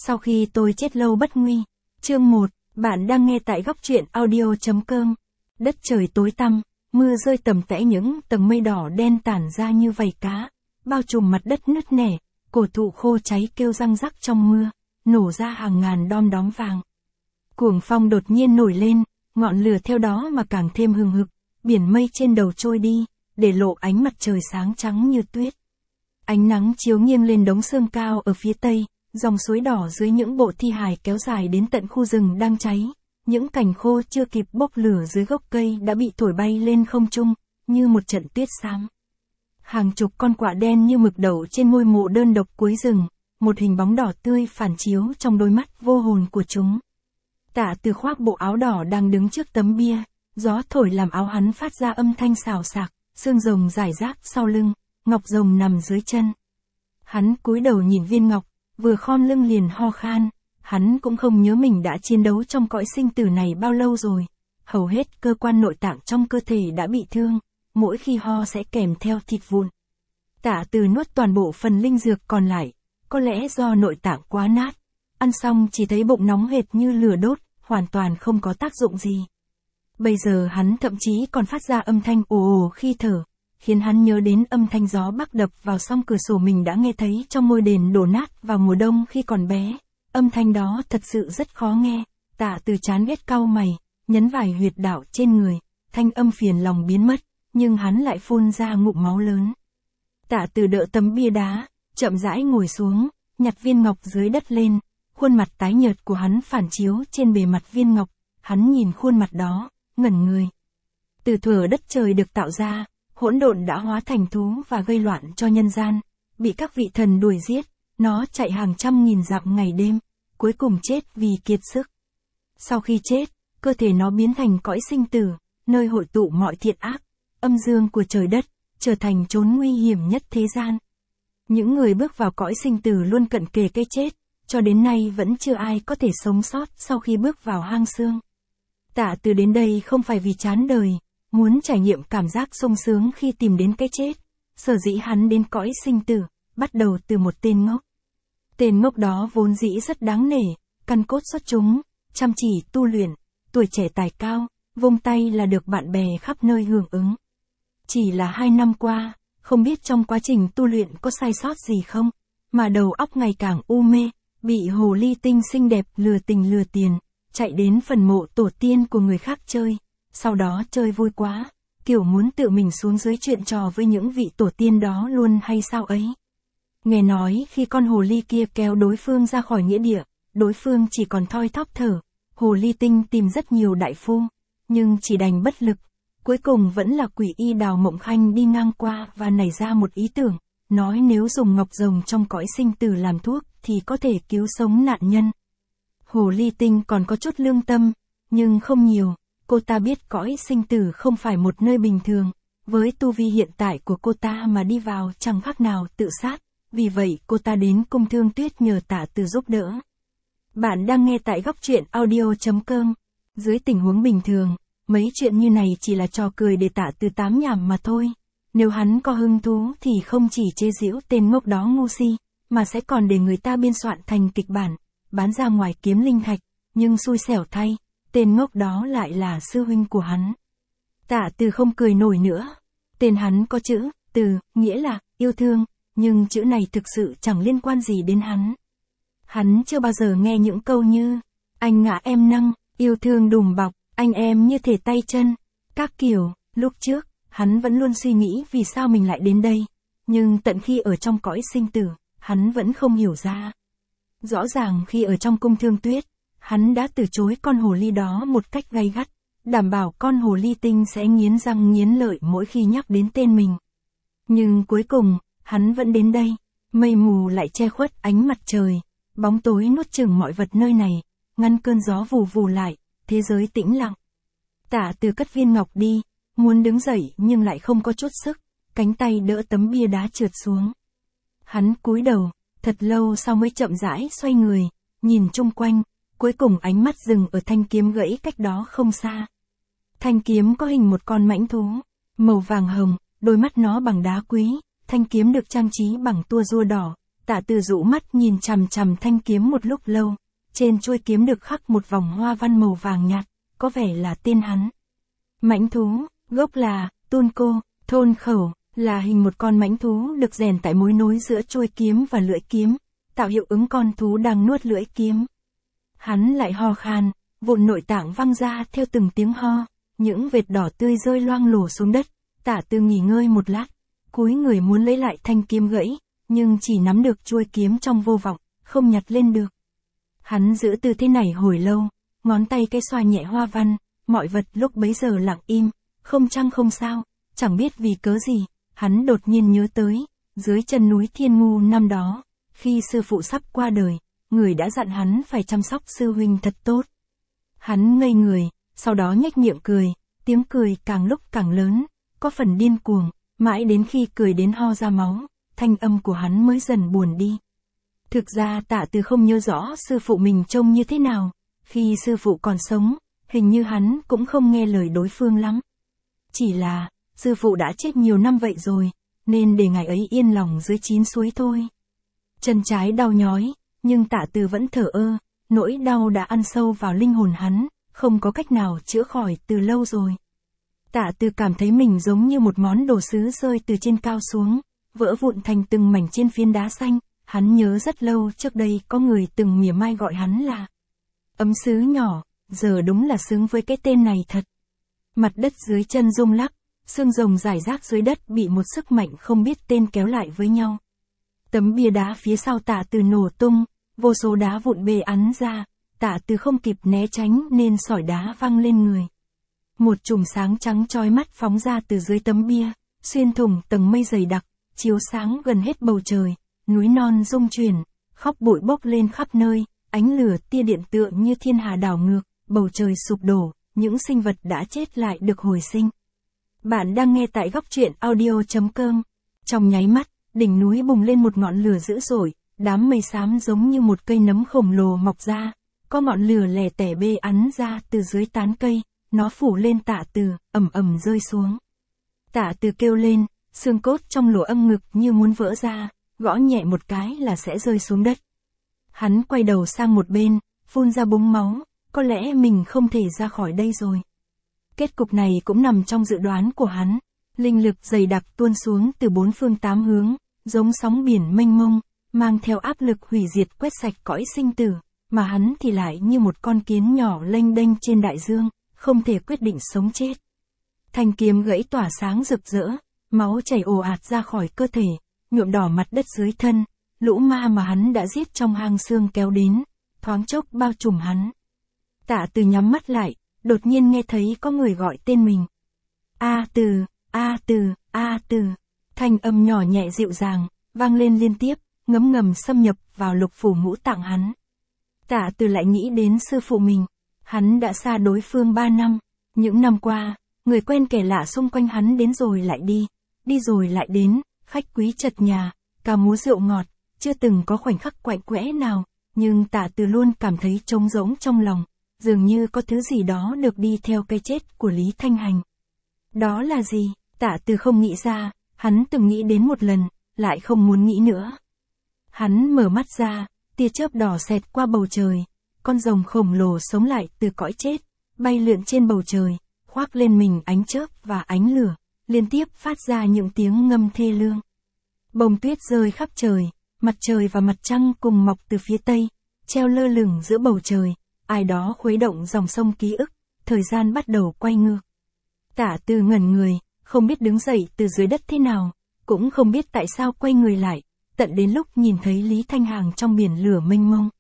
Sau khi tôi chết lâu bất nguy. Chương 1, bạn đang nghe tại góc truyện audio.com. Đất trời tối tăm, mưa rơi tầm tẽ, những tầng mây đỏ đen tản ra như vảy cá, bao trùm mặt đất nứt nẻ, cổ thụ khô cháy kêu răng rắc trong mưa, nổ ra hàng ngàn đom đóm vàng. Cuồng phong đột nhiên nổi lên, ngọn lửa theo đó mà càng thêm hừng hực, biển mây trên đầu trôi đi, để lộ ánh mặt trời sáng trắng như tuyết. Ánh nắng chiếu nghiêng lên đống xương cao ở phía tây, dòng suối đỏ dưới những bộ thi hài kéo dài đến tận khu rừng đang cháy. Những cành khô chưa kịp bốc lửa dưới gốc cây đã bị thổi bay lên không trung, như một trận tuyết xám. Hàng chục con quạ đen như mực đậu trên ngôi mộ đơn độc cuối rừng, một hình bóng đỏ tươi phản chiếu trong đôi mắt vô hồn của chúng. Tạ Từ khoác bộ áo đỏ đang đứng trước tấm bia, gió thổi làm áo hắn phát ra âm thanh xào xạc, xương rồng rải rác sau lưng, ngọc rồng nằm dưới chân. Hắn cúi đầu nhìn viên ngọc, vừa khom lưng liền ho khan. Hắn cũng không nhớ mình đã chiến đấu trong cõi sinh tử này bao lâu rồi. Hầu hết cơ quan nội tạng trong cơ thể đã bị thương, mỗi khi ho sẽ kèm theo thịt vụn. Tạ Từ nuốt toàn bộ phần linh dược còn lại, có lẽ do nội tạng quá nát. Ăn xong chỉ thấy bụng nóng hệt như lửa đốt, hoàn toàn không có tác dụng gì. Bây giờ hắn thậm chí còn phát ra âm thanh ồ ồ khi thở, khiến hắn nhớ đến âm thanh gió bắc đập vào song cửa sổ mình đã nghe thấy trong ngôi đền đổ nát vào mùa đông khi còn bé. Âm thanh đó thật sự rất khó nghe. Tạ Từ chán ghét cau mày, nhấn vài huyệt đạo trên người, thanh âm phiền lòng biến mất, nhưng hắn lại phun ra ngụm máu lớn. Tạ Từ đỡ tấm bia đá, chậm rãi ngồi xuống, nhặt viên ngọc dưới đất lên, khuôn mặt tái nhợt của hắn phản chiếu trên bề mặt viên ngọc, hắn nhìn khuôn mặt đó, ngẩn người. Từ thuở đất trời được tạo ra, hỗn độn đã hóa thành thú và gây loạn cho nhân gian, bị các vị thần đuổi giết. Nó chạy hàng trăm nghìn dặm ngày đêm, cuối cùng chết vì kiệt sức. Sau khi chết, cơ thể nó biến thành cõi sinh tử, nơi hội tụ mọi thiện ác, âm dương của trời đất, trở thành chốn nguy hiểm nhất thế gian. Những người bước vào cõi sinh tử luôn cận kề cái chết, cho đến nay vẫn chưa ai có thể sống sót sau khi bước vào hang xương. Tạ Từ đến đây không phải vì chán đời, muốn trải nghiệm cảm giác sung sướng khi tìm đến cái chết. Sở dĩ hắn đến cõi sinh tử, bắt đầu từ một tên ngốc. Tên ngốc đó vốn dĩ rất đáng nể, căn cốt xuất chúng, chăm chỉ tu luyện, tuổi trẻ tài cao, vung tay là được bạn bè khắp nơi hưởng ứng. Chỉ là 2 năm qua, không biết trong quá trình tu luyện có sai sót gì không, mà đầu óc ngày càng u mê, bị hồ ly tinh xinh đẹp lừa tình lừa tiền, chạy đến phần mộ tổ tiên của người khác chơi, sau đó chơi vui quá, kiểu muốn tự mình xuống dưới chuyện trò với những vị tổ tiên đó luôn hay sao ấy. Nghe nói khi con hồ ly kia kéo đối phương ra khỏi nghĩa địa, đối phương chỉ còn thoi thóp thở, hồ ly tinh tìm rất nhiều đại phu, nhưng chỉ đành bất lực. Cuối cùng vẫn là quỷ y Đào Mộng Khanh đi ngang qua và nảy ra một ý tưởng, nói nếu dùng ngọc rồng trong cõi sinh tử làm thuốc thì có thể cứu sống nạn nhân. Hồ ly tinh còn có chút lương tâm, nhưng không nhiều, cô ta biết cõi sinh tử không phải một nơi bình thường, với tu vi hiện tại của cô ta mà đi vào chẳng khác nào tự sát. Vì vậy cô ta đến cung Thương Tuyết nhờ Tạ Từ giúp đỡ. Bạn đang nghe tại góc truyện audio.com. Dưới tình huống bình thường, mấy chuyện như này chỉ là trò cười để Tạ Từ tám nhảm mà thôi. Nếu hắn có hứng thú thì không chỉ chế giễu tên ngốc đó ngu si, mà sẽ còn để người ta biên soạn thành kịch bản, bán ra ngoài kiếm linh thạch. Nhưng xui xẻo thay, tên ngốc đó lại là sư huynh của hắn. Tạ Từ không cười nổi nữa. Tên hắn có chữ Từ, nghĩa là yêu thương. Nhưng chữ này thực sự chẳng liên quan gì đến hắn. Hắn chưa bao giờ nghe những câu như anh ngã em nâng, yêu thương đùm bọc, anh em như thể tay chân. Các kiểu, lúc trước, hắn vẫn luôn suy nghĩ vì sao mình lại đến đây. Nhưng tận khi ở trong cõi sinh tử, hắn vẫn không hiểu ra. Rõ ràng khi ở trong cung Thương Tuyết, hắn đã từ chối con hồ ly đó một cách gay gắt, đảm bảo con hồ ly tinh sẽ nghiến răng nghiến lợi mỗi khi nhắc đến tên mình. Nhưng cuối cùng, hắn vẫn đến đây, mây mù lại che khuất ánh mặt trời, bóng tối nuốt chửng mọi vật nơi này, ngăn cơn gió vù vù lại, thế giới tĩnh lặng. Tạ Từ cất viên ngọc đi, muốn đứng dậy nhưng lại không có chút sức, cánh tay đỡ tấm bia đá trượt xuống. Hắn cúi đầu, thật lâu sau mới chậm rãi xoay người, nhìn chung quanh, cuối cùng ánh mắt dừng ở thanh kiếm gãy cách đó không xa. Thanh kiếm có hình một con mãnh thú, màu vàng hồng, đôi mắt nó bằng đá quý. Thanh kiếm được trang trí bằng tua rua đỏ, Tạ Từ dụ mắt nhìn chằm chằm thanh kiếm một lúc lâu, trên chuôi kiếm được khắc một vòng hoa văn màu vàng nhạt, có vẻ là tên hắn. Mãnh thú, gốc là Tôn Cô, thôn khẩu, là hình một con mãnh thú được rèn tại mối nối giữa chuôi kiếm và lưỡi kiếm, tạo hiệu ứng con thú đang nuốt lưỡi kiếm. Hắn lại ho khan, vụn nội tạng văng ra theo từng tiếng ho, những vệt đỏ tươi rơi loang lổ xuống đất. Tạ Từ nghỉ ngơi một lát, cúi người muốn lấy lại thanh kiếm gãy, nhưng chỉ nắm được chuôi kiếm trong vô vọng, không nhặt lên được. Hắn giữ tư thế này hồi lâu, ngón tay cái xoa nhẹ hoa văn, mọi vật lúc bấy giờ lặng im, không trăng không sao, chẳng biết vì cớ gì, hắn đột nhiên nhớ tới, dưới chân núi Thiên Ngu năm đó, khi sư phụ sắp qua đời, người đã dặn hắn phải chăm sóc sư huynh thật tốt. Hắn ngây người, sau đó nhếch miệng cười, tiếng cười càng lúc càng lớn, có phần điên cuồng, mãi đến khi cười đến ho ra máu, thanh âm của hắn mới dần buồn đi. Thực ra Tạ Từ không nhớ rõ sư phụ mình trông như thế nào, khi sư phụ còn sống, hình như hắn cũng không nghe lời đối phương lắm. Chỉ là, sư phụ đã chết nhiều năm vậy rồi, nên để ngài ấy yên lòng dưới 9 suối thôi. Chân trái đau nhói, nhưng Tạ Từ vẫn thờ ơ, nỗi đau đã ăn sâu vào linh hồn hắn, không có cách nào chữa khỏi từ lâu rồi. Tạ Từ cảm thấy mình giống như một món đồ sứ rơi từ trên cao xuống, vỡ vụn thành từng mảnh trên phiến đá xanh. Hắn nhớ rất lâu trước đây có người từng mỉa mai gọi hắn là ấm sứ nhỏ, giờ đúng là xứng với cái tên này thật. Mặt đất dưới chân rung lắc, xương rồng rải rác dưới đất bị một sức mạnh không biết tên kéo lại với nhau. Tấm bia đá phía sau Tạ Từ nổ tung, vô số đá vụn bê ắn ra, Tạ Từ không kịp né tránh nên sỏi đá văng lên người. Một chùm sáng trắng chói mắt phóng ra từ dưới tấm bia, xuyên thủng tầng mây dày đặc, chiếu sáng gần hết bầu trời. Núi non rung chuyển, khói bụi bốc lên khắp nơi, ánh lửa tia điện tựa như thiên hà đảo ngược, bầu trời sụp đổ, những sinh vật đã chết lại được hồi sinh. Bạn đang nghe tại góc truyện audio.com. Trong nháy mắt, đỉnh núi bùng lên một ngọn lửa dữ dội, đám mây xám giống như một cây nấm khổng lồ mọc ra, có ngọn lửa lẻ tẻ bê ắn ra từ dưới tán cây, nó phủ lên Tạ Từ, ầm ầm rơi xuống. Tạ Từ kêu lên, xương cốt trong lỗ âm ngực như muốn vỡ ra. Gõ nhẹ một cái là sẽ rơi xuống đất. Hắn quay đầu sang một bên, phun ra búng máu, có lẽ mình không thể ra khỏi đây rồi. Kết cục này cũng nằm trong dự đoán của hắn. Linh lực dày đặc tuôn xuống từ 4 phương 8 hướng, giống sóng biển mênh mông, mang theo áp lực hủy diệt quét sạch cõi sinh tử, mà hắn thì lại như một con kiến nhỏ lênh đênh trên đại dương, không thể quyết định sống chết. Thanh kiếm gãy tỏa sáng rực rỡ, máu chảy ồ ạt ra khỏi cơ thể, nhuộm đỏ mặt đất dưới thân, lũ ma mà hắn đã giết trong hang xương kéo đến, thoáng chốc bao trùm hắn. Tạ Từ nhắm mắt lại, đột nhiên nghe thấy có người gọi tên mình. A Từ, A Từ, A Từ. Thanh âm nhỏ nhẹ dịu dàng, vang lên liên tiếp, ngấm ngầm xâm nhập vào lục phủ ngũ tạng hắn. Tạ Từ lại nghĩ đến sư phụ mình, hắn đã xa đối phương 3 năm, những năm qua, người quen kẻ lạ xung quanh hắn đến rồi lại đi rồi lại đến. Khách quý chật nhà, ca múa rượu ngọt, chưa từng có khoảnh khắc quạnh quẽ nào, nhưng Tạ Từ luôn cảm thấy trống rỗng trong lòng, dường như có thứ gì đó được đi theo cái chết của Lý Thanh Hành. Đó là gì? Tạ Từ không nghĩ ra, hắn từng nghĩ đến một lần, lại không muốn nghĩ nữa. Hắn mở mắt ra, tia chớp đỏ xẹt qua bầu trời, con rồng khổng lồ sống lại từ cõi chết, bay lượn trên bầu trời, khoác lên mình ánh chớp và ánh lửa. Liên tiếp phát ra những tiếng ngâm thê lương. Bông tuyết rơi khắp trời, mặt trời và mặt trăng cùng mọc từ phía tây, treo lơ lửng giữa bầu trời, ai đó khuấy động dòng sông ký ức, thời gian bắt đầu quay ngược. Tạ Từ ngẩn người, không biết đứng dậy từ dưới đất thế nào, cũng không biết tại sao quay người lại, tận đến lúc nhìn thấy Lý Thanh Hàng trong biển lửa mênh mông.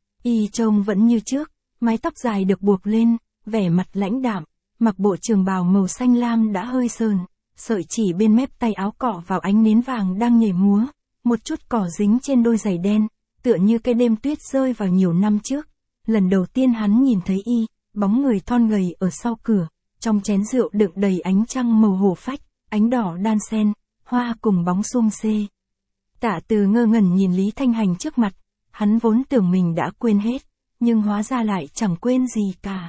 Y trông vẫn như trước, mái tóc dài được buộc lên, vẻ mặt lãnh đạm, mặc bộ trường bào màu xanh lam đã hơi sờn. Sợi chỉ bên mép tay áo cọ vào ánh nến vàng đang nhảy múa, một chút cỏ dính trên đôi giày đen, tựa như cái đêm tuyết rơi vào nhiều năm trước. Lần đầu tiên hắn nhìn thấy y, bóng người thon gầy ở sau cửa, trong chén rượu đựng đầy ánh trăng màu hổ phách, ánh đỏ đan xen, hoa cùng bóng xum xê. Tạ Từ ngơ ngẩn nhìn Lý Thanh Hành trước mặt, hắn vốn tưởng mình đã quên hết, nhưng hóa ra lại chẳng quên gì cả.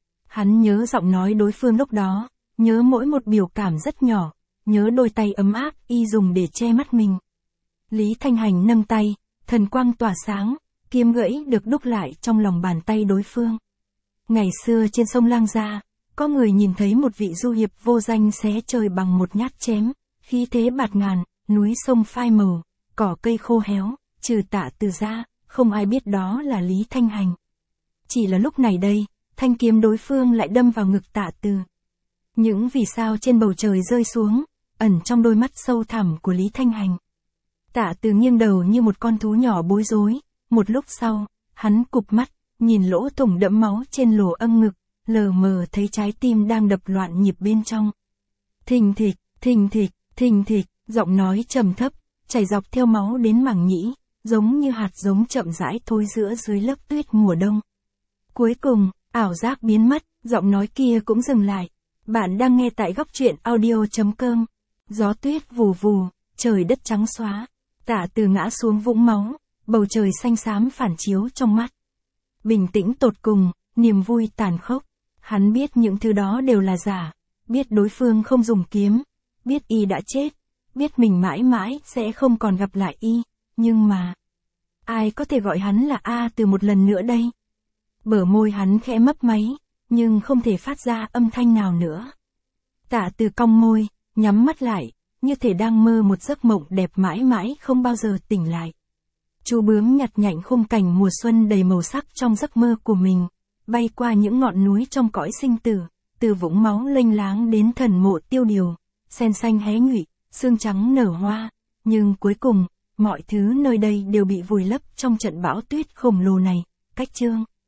Hắn nhớ giọng nói đối phương lúc đó, nhớ mỗi một biểu cảm rất nhỏ, nhớ đôi tay ấm áp y dùng để che mắt mình. Lý Thanh Hành nâng tay, thần quang tỏa sáng, kiếm gãy được đúc lại trong lòng bàn tay đối phương. Ngày xưa trên sông Lang Gia, có người nhìn thấy một vị du hiệp vô danh xé trời bằng một nhát chém, khí thế bạt ngàn, núi sông phai màu, cỏ cây khô héo, trừ Tạ Từ ra, không ai biết đó là Lý Thanh Hành. Chỉ là lúc này đây, thanh kiếm đối phương lại đâm vào ngực Tạ Từ. Những vì sao trên bầu trời rơi xuống, ẩn trong đôi mắt sâu thẳm của Lý Thanh Hành. Tạ Từ nghiêng đầu như một con thú nhỏ bối rối, một lúc sau, hắn cụp mắt, nhìn lỗ thủng đẫm máu trên lỗ âm ngực, lờ mờ thấy trái tim đang đập loạn nhịp bên trong. Thình thịch, thình thịch, thình thịch, giọng nói trầm thấp, chảy dọc theo máu đến màng nhĩ, giống như hạt giống chậm rãi thối rữa dưới lớp tuyết mùa đông. Cuối cùng, ảo giác biến mất, giọng nói kia cũng dừng lại. Bạn đang nghe tại góc truyện audio.com. Gió tuyết vù vù, trời đất trắng xóa. Tạ Từ ngã xuống vũng máu, bầu trời xanh xám phản chiếu trong mắt. Bình tĩnh tột cùng, niềm vui tàn khốc. Hắn biết những thứ đó đều là giả, biết đối phương không dùng kiếm, biết y đã chết, biết mình mãi mãi sẽ không còn gặp lại y, nhưng mà... ai có thể gọi hắn là A Từ một lần nữa đây? Bờ môi hắn khẽ mấp máy, nhưng không thể phát ra âm thanh nào nữa. Tạ Từ cong môi, nhắm mắt lại, như thể đang mơ một giấc mộng đẹp mãi mãi không bao giờ tỉnh lại. Chú bướm nhặt nhạnh khung cảnh mùa xuân đầy màu sắc trong giấc mơ của mình, bay qua những ngọn núi trong cõi sinh tử, từ vũng máu lênh láng đến thần mộ tiêu điều, sen xanh hé nhụy, xương trắng nở hoa, nhưng cuối cùng, mọi thứ nơi đây đều bị vùi lấp trong trận bão tuyết khổng lồ này. Cách chương